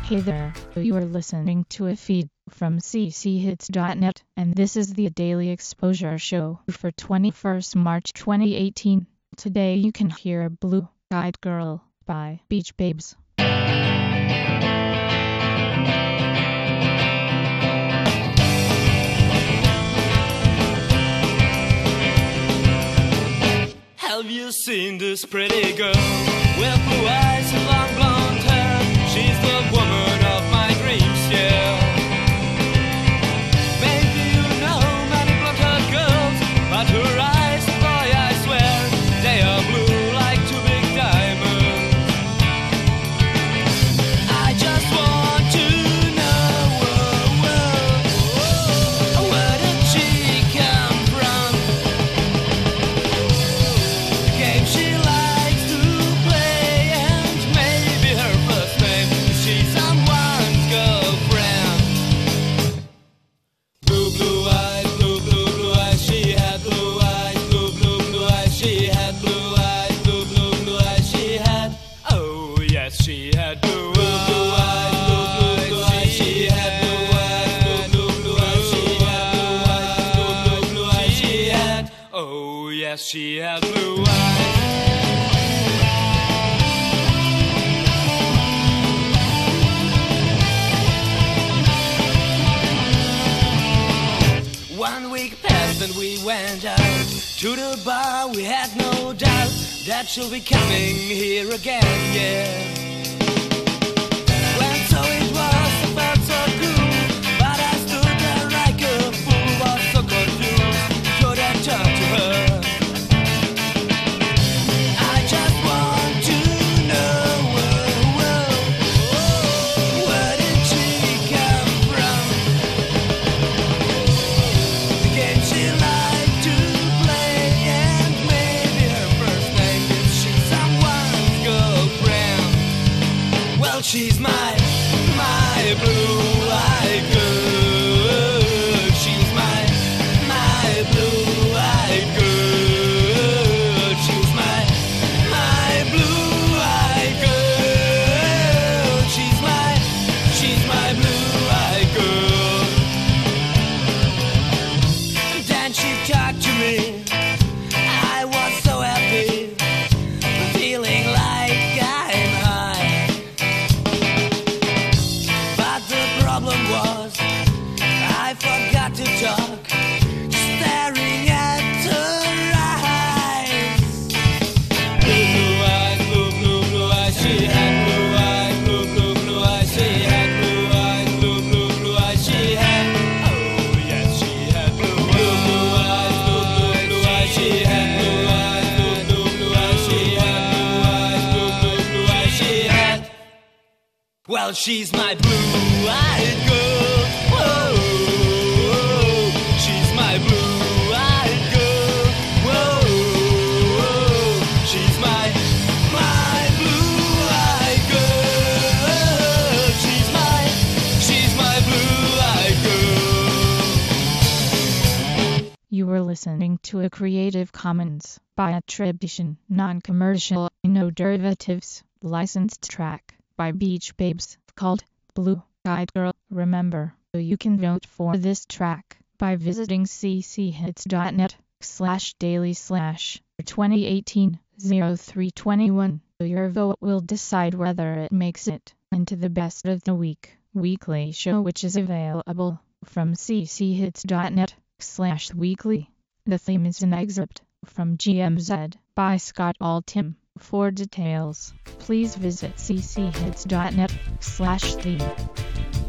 Hey there, you are listening to a feed from cchits.net, and this is the Daily Exposure Show for 21st March 2018. Today you can hear Blue Eyed Girl by Beach Babes. Have you seen this pretty girl with blue eyes and long blonde hair? She's the woman of my dreams, yeah. Maybe you know many blonde-haired girls, but her eyes, boy, I swear, they are blue like two big diamonds. I just want to know, where did she come from? The game she likes to play, and maybe her first name is she's someone's girlfriend. Blue, blue eyes, blue, blue, blue eyes, she had blue eyes, blue, blue, blue eyes, she had blue eyes, blue, blue, blue eyes, she had. Oh yes, she had blue eyes, blue, blue, blue eyes, she had blue eyes, blue, blue, blue eyes, she had blue eyes, blue, blue, blue eyes, she had. Oh yes, she had blue eyes. One week passed and we went out to the bar. We had no doubt that she'll be coming here again, yeah. When so it was, I felt so cool, but I stood there like a fool, was so confused, couldn't turn to her. I just want to know, where did she come from? The game she liked to play, and maybe her first name is she's someone's girlfriend. Well, she's my blue-eyed girl. She's my blue-eyed girl. She's my blue-eyed girl. She's my blue-eyed girl. Then she talked to me. I was so happy, feeling like I'm high. But the problem was, I forgot to talk, staring at her eyes. Blue eyes, blue, blue, blue eyes, she had blue eyes, blue, blue, blue eyes, she had blue eyes, blue, blue, blue eyes, she had. Oh yes, she had blue eyes, blue, blue, blue eyes, she had blue eyes, blue, blue, blue eyes, she had blue eyes, blue, blue, blue eyes, she had. Well, she's my blue-eyed girl. Whoa, she's my blue-eyed girl. Whoa, she's my blue-eyed girl. She's my blue-eyed girl. You were listening to a Creative Commons by attribution, non-commercial, no derivatives, licensed track by Beach Babes called Blue Eyed Girl. Remember, you can vote for this track by visiting cchits.net/daily/2018-0321. Your vote will decide whether it makes it into the Best of the Week weekly show, which is available from cchits.net/weekly. The theme is an excerpt from GMZ by Scott Altham. For details, please visit cchits.net/theme.